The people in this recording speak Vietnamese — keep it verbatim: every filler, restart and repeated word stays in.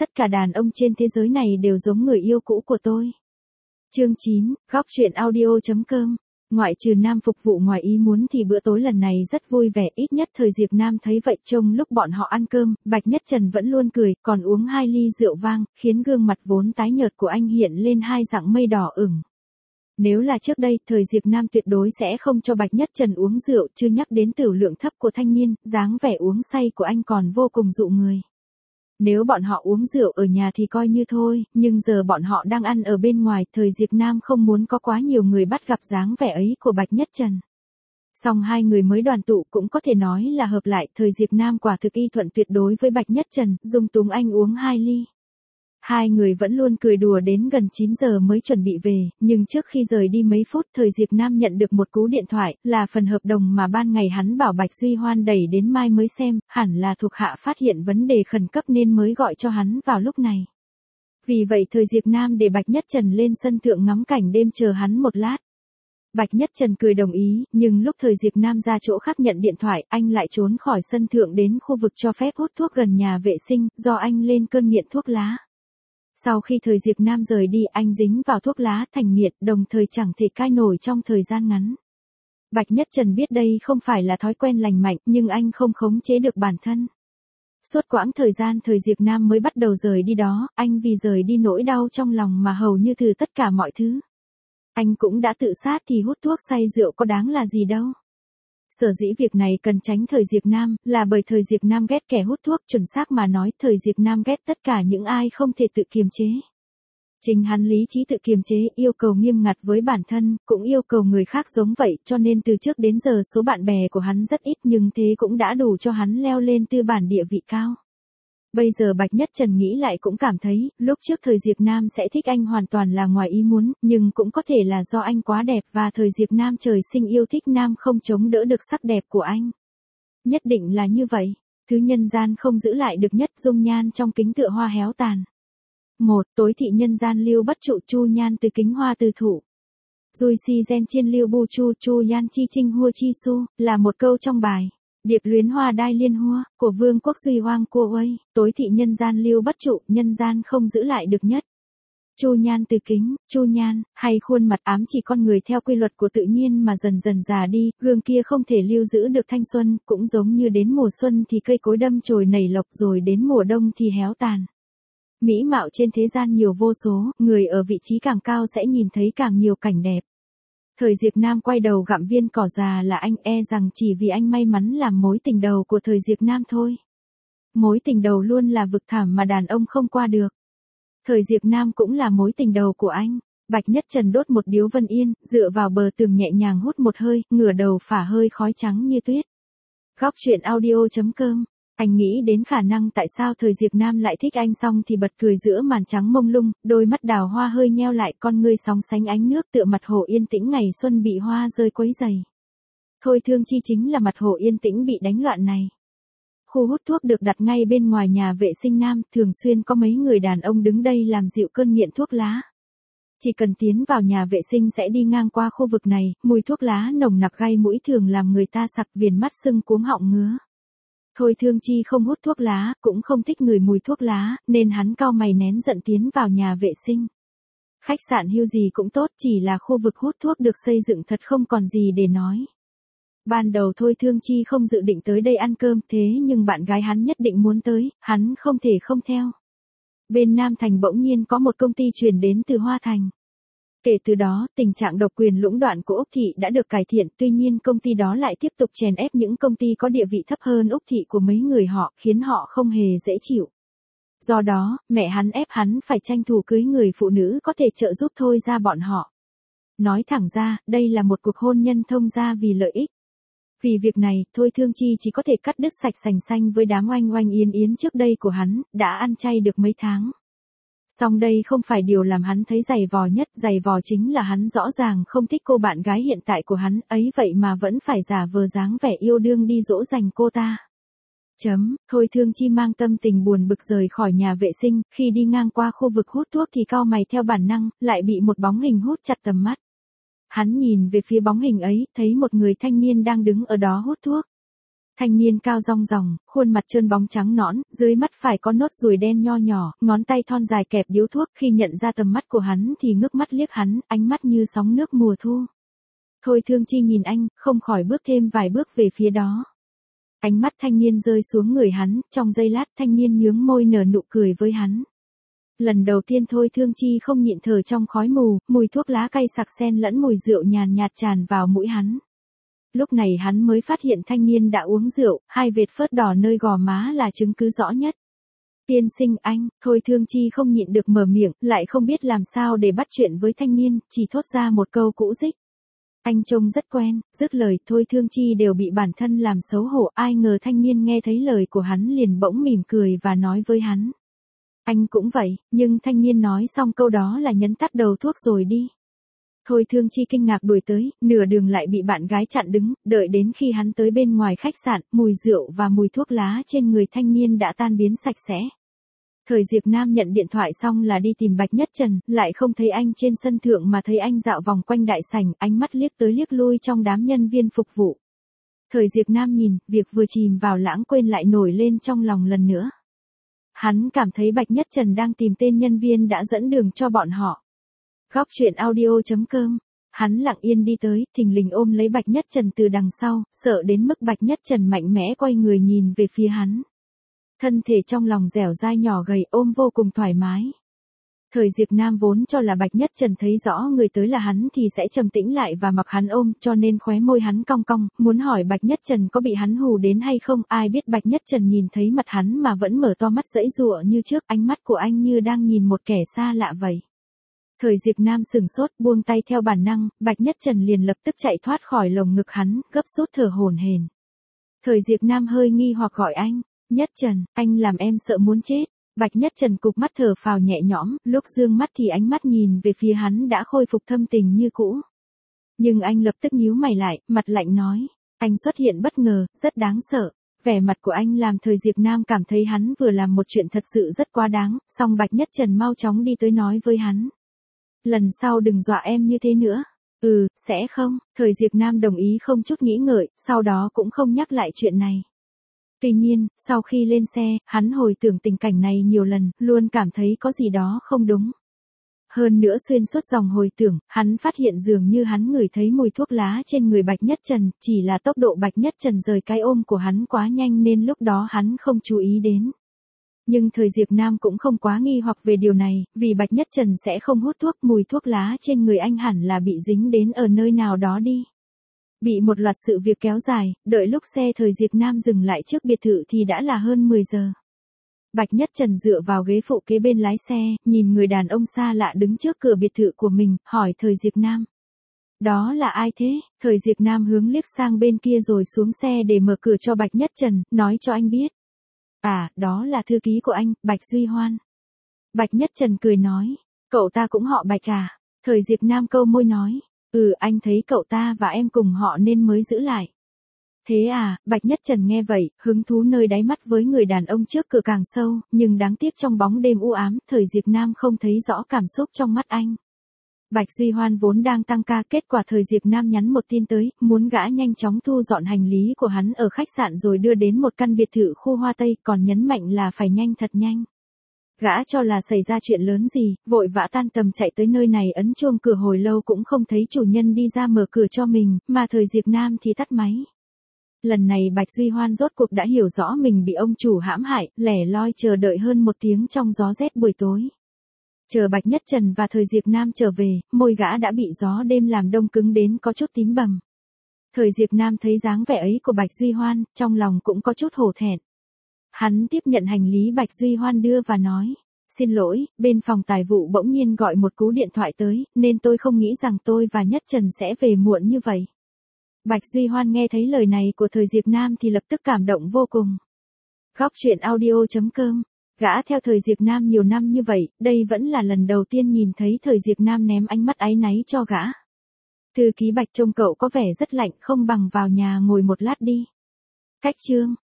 tất cả đàn ông trên thế giới này đều giống người yêu cũ của tôi. Chương chín, góc truyện audio chấm com. Ngoại trừ Nam phục vụ ngoài ý muốn thì bữa tối lần này rất vui vẻ, ít nhất Thời Diệp Nam thấy vậy. Trông lúc bọn họ ăn cơm, Bạch Nhất Trần vẫn luôn cười, còn uống hai ly rượu vang, khiến gương mặt vốn tái nhợt của anh hiện lên hai dạng mây đỏ ửng. Nếu là trước đây, Thời Diệp Nam tuyệt đối sẽ không cho Bạch Nhất Trần uống rượu, chưa nhắc đến tửu lượng thấp của thanh niên, dáng vẻ uống say của anh còn vô cùng dụ người. Nếu bọn họ uống rượu ở nhà thì coi như thôi, nhưng giờ bọn họ đang ăn ở bên ngoài, Thời Diệp Nam không muốn có quá nhiều người bắt gặp dáng vẻ ấy của Bạch Nhất Trần. Song hai người mới đoàn tụ cũng có thể nói là hợp lại, Thời Diệp Nam quả thực y thuận tuyệt đối với Bạch Nhất Trần, dung túng anh uống hai ly. Hai người vẫn luôn cười đùa đến gần chín giờ mới chuẩn bị về, nhưng trước khi rời đi mấy phút, Thời Diệp Nam nhận được một cú điện thoại, là phần hợp đồng mà ban ngày hắn bảo Bạch Duy Hoan đẩy đến mai mới xem, hẳn là thuộc hạ phát hiện vấn đề khẩn cấp nên mới gọi cho hắn vào lúc này. Vì vậy Thời Diệp Nam để Bạch Nhất Trần lên sân thượng ngắm cảnh đêm chờ hắn một lát. Bạch Nhất Trần cười đồng ý, nhưng lúc Thời Diệp Nam ra chỗ khác nhận điện thoại, anh lại trốn khỏi sân thượng đến khu vực cho phép hút thuốc gần nhà vệ sinh, do anh lên cơn nghiện thuốc lá. Sau khi Thời Diệp Nam rời đi, anh dính vào thuốc lá thành nghiện, đồng thời chẳng thể cai nổi trong thời gian ngắn. Bạch Nhất Trần biết đây không phải là thói quen lành mạnh, nhưng anh không khống chế được bản thân. Suốt quãng thời gian Thời Diệp Nam mới bắt đầu rời đi đó, anh vì rời đi nỗi đau trong lòng mà hầu như từ tất cả mọi thứ. Anh cũng đã tự sát thì hút thuốc say rượu có đáng là gì đâu. Sở dĩ việc này cần tránh Thời Diệp Nam, là bởi Thời Diệp Nam ghét kẻ hút thuốc, chuẩn xác mà nói, Thời Diệp Nam ghét tất cả những ai không thể tự kiềm chế. Chính hắn lý trí tự kiềm chế, yêu cầu nghiêm ngặt với bản thân, cũng yêu cầu người khác giống vậy, cho nên từ trước đến giờ số bạn bè của hắn rất ít, nhưng thế cũng đã đủ cho hắn leo lên tư bản địa vị cao. Bây giờ Bạch Nhất Trần nghĩ lại cũng cảm thấy, lúc trước Thời Diệp Nam sẽ thích anh hoàn toàn là ngoài ý muốn, nhưng cũng có thể là do anh quá đẹp và Thời Diệp Nam trời sinh yêu thích nam không chống đỡ được sắc đẹp của anh. Nhất định là như vậy, thứ nhân gian không giữ lại được nhất, dung nhan trong kính tựa hoa héo tàn. Một, tối thị nhân gian lưu bất trụ, chu nhan từ kính hoa từ thụ. Dui si gen chiên lưu bu chu chu yan chi trinh hua chi su, là một câu trong bài Điệp luyến hoa đai liên hua, của Vương quốc Duy Hoang cô Uây, tối thị nhân gian lưu bất trụ, nhân gian không giữ lại được nhất. Chu nhan từ kính, chu nhan, hay khuôn mặt ám chỉ con người theo quy luật của tự nhiên mà dần dần già đi, gương kia không thể lưu giữ được thanh xuân, cũng giống như đến mùa xuân thì cây cối đâm chồi nảy lộc rồi đến mùa đông thì héo tàn. Mỹ mạo trên thế gian nhiều vô số, người ở vị trí càng cao sẽ nhìn thấy càng nhiều cảnh đẹp. Thời Diệp Nam quay đầu gặm viên cỏ già là anh, e rằng chỉ vì anh may mắn làm mối tình đầu của Thời Diệp Nam thôi. Mối tình đầu luôn là vực thẳm mà đàn ông không qua được. Thời Diệp Nam cũng là mối tình đầu của anh. Bạch Nhất Trần đốt một điếu Vân Yên, dựa vào bờ tường nhẹ nhàng hút một hơi, ngửa đầu phả hơi khói trắng như tuyết. Góc truyện audio chấm com. Anh nghĩ đến khả năng tại sao Thời Diệp Nam lại thích anh xong thì bật cười giữa màn trắng mông lung, đôi mắt đào hoa hơi nheo lại, con ngươi sóng sánh ánh nước tựa mặt hồ yên tĩnh ngày xuân bị hoa rơi quấy dày. Thôi Thương Chi chính là mặt hồ yên tĩnh bị đánh loạn này. Khu hút thuốc được đặt ngay bên ngoài nhà vệ sinh nam, thường xuyên có mấy người đàn ông đứng đây làm dịu cơn nghiện thuốc lá. Chỉ cần tiến vào nhà vệ sinh sẽ đi ngang qua khu vực này, mùi thuốc lá nồng nặc gai mũi thường làm người ta sặc viền mắt sưng cuống họng ngứa. Thôi Thương Chi không hút thuốc lá, cũng không thích ngửi mùi thuốc lá, nên hắn cau mày nén giận tiến vào nhà vệ sinh. Khách sạn Hill gì cũng tốt, chỉ là khu vực hút thuốc được xây dựng thật không còn gì để nói. Ban đầu Thôi Thương Chi không dự định tới đây ăn cơm, thế nhưng bạn gái hắn nhất định muốn tới, hắn không thể không theo. Bên Nam Thành bỗng nhiên có một công ty chuyển đến từ Hoa Thành. Kể từ đó, tình trạng độc quyền lũng đoạn của Úc Thị đã được cải thiện, tuy nhiên công ty đó lại tiếp tục chèn ép những công ty có địa vị thấp hơn Úc Thị của mấy người họ, khiến họ không hề dễ chịu. Do đó, mẹ hắn ép hắn phải tranh thủ cưới người phụ nữ có thể trợ giúp Thôi ra bọn họ. Nói thẳng ra, đây là một cuộc hôn nhân thông gia vì lợi ích. Vì việc này, Thôi Thương Chi chỉ có thể cắt đứt sạch sành xanh với đám oanh oanh yến yến trước đây của hắn, đã ăn chay được mấy tháng. Song đây không phải điều làm hắn thấy dày vò nhất, dày vò chính là hắn rõ ràng không thích cô bạn gái hiện tại của hắn, ấy vậy mà vẫn phải giả vờ dáng vẻ yêu đương đi dỗ dành cô ta. Chấm, Thôi Thương Chi mang tâm tình buồn bực rời khỏi nhà vệ sinh, khi đi ngang qua khu vực hút thuốc thì cau mày theo bản năng, lại bị một bóng hình hút chặt tầm mắt. Hắn nhìn về phía bóng hình ấy, thấy một người thanh niên đang đứng ở đó hút thuốc. Thanh niên cao rong ròng, khuôn mặt trơn bóng trắng nõn, dưới mắt phải có nốt ruồi đen nho nhỏ, ngón tay thon dài kẹp điếu thuốc, khi nhận ra tầm mắt của hắn thì ngước mắt liếc hắn, ánh mắt như sóng nước mùa thu. Thôi Thương Chi nhìn anh, không khỏi bước thêm vài bước về phía đó. Ánh mắt thanh niên rơi xuống người hắn, trong giây lát thanh niên nhướng môi nở nụ cười với hắn. Lần đầu tiên Thôi Thương Chi không nhịn thở trong khói mù, mùi thuốc lá cay sặc xen lẫn mùi rượu nhàn nhạt tràn vào mũi hắn. Lúc này hắn mới phát hiện thanh niên đã uống rượu, hai vệt phớt đỏ nơi gò má là chứng cứ rõ nhất. Tiên sinh anh, Thôi Thương Chi không nhịn được mở miệng, lại không biết làm sao để bắt chuyện với thanh niên, chỉ thốt ra một câu cũ rích. Anh trông rất quen, dứt lời Thôi Thương Chi đều bị bản thân làm xấu hổ, ai ngờ thanh niên nghe thấy lời của hắn liền bỗng mỉm cười và nói với hắn. Anh cũng vậy, nhưng thanh niên nói xong câu đó là nhấn tắt đầu thuốc rồi đi. Thôi Thương Chi kinh ngạc đuổi tới, nửa đường lại bị bạn gái chặn đứng, đợi đến khi hắn tới bên ngoài khách sạn, mùi rượu và mùi thuốc lá trên người thanh niên đã tan biến sạch sẽ. Thời Diệp Nam nhận điện thoại xong là đi tìm Bạch Nhất Trần, lại không thấy anh trên sân thượng mà thấy anh dạo vòng quanh đại sảnh, ánh mắt liếc tới liếc lui trong đám nhân viên phục vụ. Thời Diệp Nam nhìn, việc vừa chìm vào lãng quên lại nổi lên trong lòng lần nữa. Hắn cảm thấy Bạch Nhất Trần đang tìm tên nhân viên đã dẫn đường cho bọn họ. Góc truyện audio chấm com. Hắn lặng yên đi tới, thình lình ôm lấy Bạch Nhất Trần từ đằng sau, sợ đến mức Bạch Nhất Trần mạnh mẽ quay người nhìn về phía hắn. Thân thể trong lòng dẻo dai nhỏ gầy ôm vô cùng thoải mái. Thời Diệp Nam vốn cho là Bạch Nhất Trần thấy rõ người tới là hắn thì sẽ trầm tĩnh lại và mặc hắn ôm, cho nên khóe môi hắn cong cong, muốn hỏi Bạch Nhất Trần có bị hắn hù đến hay không, ai biết Bạch Nhất Trần nhìn thấy mặt hắn mà vẫn mở to mắt giãy giụa như trước, ánh mắt của anh như đang nhìn một kẻ xa lạ vậy. Thời Diệp Nam sừng sốt, buông tay theo bản năng, Bạch Nhất Trần liền lập tức chạy thoát khỏi lồng ngực hắn, gấp rút thở hổn hển. Thời Diệp Nam hơi nghi hoặc gọi anh, Nhất Trần, anh làm em sợ muốn chết. Bạch Nhất Trần cụp mắt thở phào nhẹ nhõm, lúc dương mắt thì ánh mắt nhìn về phía hắn đã khôi phục thâm tình như cũ. Nhưng anh lập tức nhíu mày lại, mặt lạnh nói, anh xuất hiện bất ngờ, rất đáng sợ. Vẻ mặt của anh làm Thời Diệp Nam cảm thấy hắn vừa làm một chuyện thật sự rất quá đáng, song Bạch Nhất Trần mau chóng đi tới nói với hắn. Lần sau đừng dọa em như thế nữa. Ừ, sẽ không, Thời Diệp Nam đồng ý không chút nghĩ ngợi, sau đó cũng không nhắc lại chuyện này. Tuy nhiên, sau khi lên xe, hắn hồi tưởng tình cảnh này nhiều lần, luôn cảm thấy có gì đó không đúng. Hơn nữa xuyên suốt dòng hồi tưởng, hắn phát hiện dường như hắn ngửi thấy mùi thuốc lá trên người Bạch Nhất Trần, chỉ là tốc độ Bạch Nhất Trần rời cái ôm của hắn quá nhanh nên lúc đó hắn không chú ý đến. Nhưng Thời Diệp Nam cũng không quá nghi hoặc về điều này, vì Bạch Nhất Trần sẽ không hút thuốc, mùi thuốc lá trên người anh hẳn là bị dính đến ở nơi nào đó đi. Bị một loạt sự việc kéo dài, đợi lúc xe Thời Diệp Nam dừng lại trước biệt thự thì đã là hơn mười giờ. Bạch Nhất Trần dựa vào ghế phụ kế bên lái xe, nhìn người đàn ông xa lạ đứng trước cửa biệt thự của mình, hỏi Thời Diệp Nam. Đó là ai thế? Thời Diệp Nam hướng liếc sang bên kia rồi xuống xe để mở cửa cho Bạch Nhất Trần, nói cho anh biết. À, đó là thư ký của anh, Bạch Duy Hoan. Bạch Nhất Trần cười nói, cậu ta cũng họ Bạch à? Thời Diệp Nam câu môi nói, ừ anh thấy cậu ta và em cùng họ nên mới giữ lại. Thế à, Bạch Nhất Trần nghe vậy, hứng thú nơi đáy mắt với người đàn ông trước cửa càng sâu, nhưng đáng tiếc trong bóng đêm u ám, Thời Diệp Nam không thấy rõ cảm xúc trong mắt anh. Bạch Duy Hoan vốn đang tăng ca, kết quả Thời Diệp Nam nhắn một tin tới, muốn gã nhanh chóng thu dọn hành lý của hắn ở khách sạn rồi đưa đến một căn biệt thự khu Hoa Tây, còn nhấn mạnh là phải nhanh thật nhanh. Gã cho là xảy ra chuyện lớn gì, vội vã tan tầm chạy tới nơi này ấn chuông cửa hồi lâu cũng không thấy chủ nhân đi ra mở cửa cho mình, mà Thời Diệp Nam thì tắt máy. Lần này Bạch Duy Hoan rốt cuộc đã hiểu rõ mình bị ông chủ hãm hại, lẻ loi chờ đợi hơn một tiếng trong gió rét buổi tối. Chờ Bạch Nhất Trần và Thời Diệp Nam trở về, môi gã đã bị gió đêm làm đông cứng đến có chút tím bầm. Thời Diệp Nam thấy dáng vẻ ấy của Bạch Duy Hoan, trong lòng cũng có chút hổ thẹn. Hắn tiếp nhận hành lý Bạch Duy Hoan đưa và nói, xin lỗi, bên phòng tài vụ bỗng nhiên gọi một cú điện thoại tới, nên tôi không nghĩ rằng tôi và Nhất Trần sẽ về muộn như vậy. Bạch Duy Hoan nghe thấy lời này của Thời Diệp Nam thì lập tức cảm động vô cùng. Góc truyện audio chấm com. Gã theo Thời Diệp Nam nhiều năm như vậy, đây vẫn là lần đầu tiên nhìn thấy Thời Diệp Nam ném ánh mắt áy náy cho gã. Thư ký Bạch trông cậu có vẻ rất lạnh, không bằng vào nhà ngồi một lát đi. Cách chương.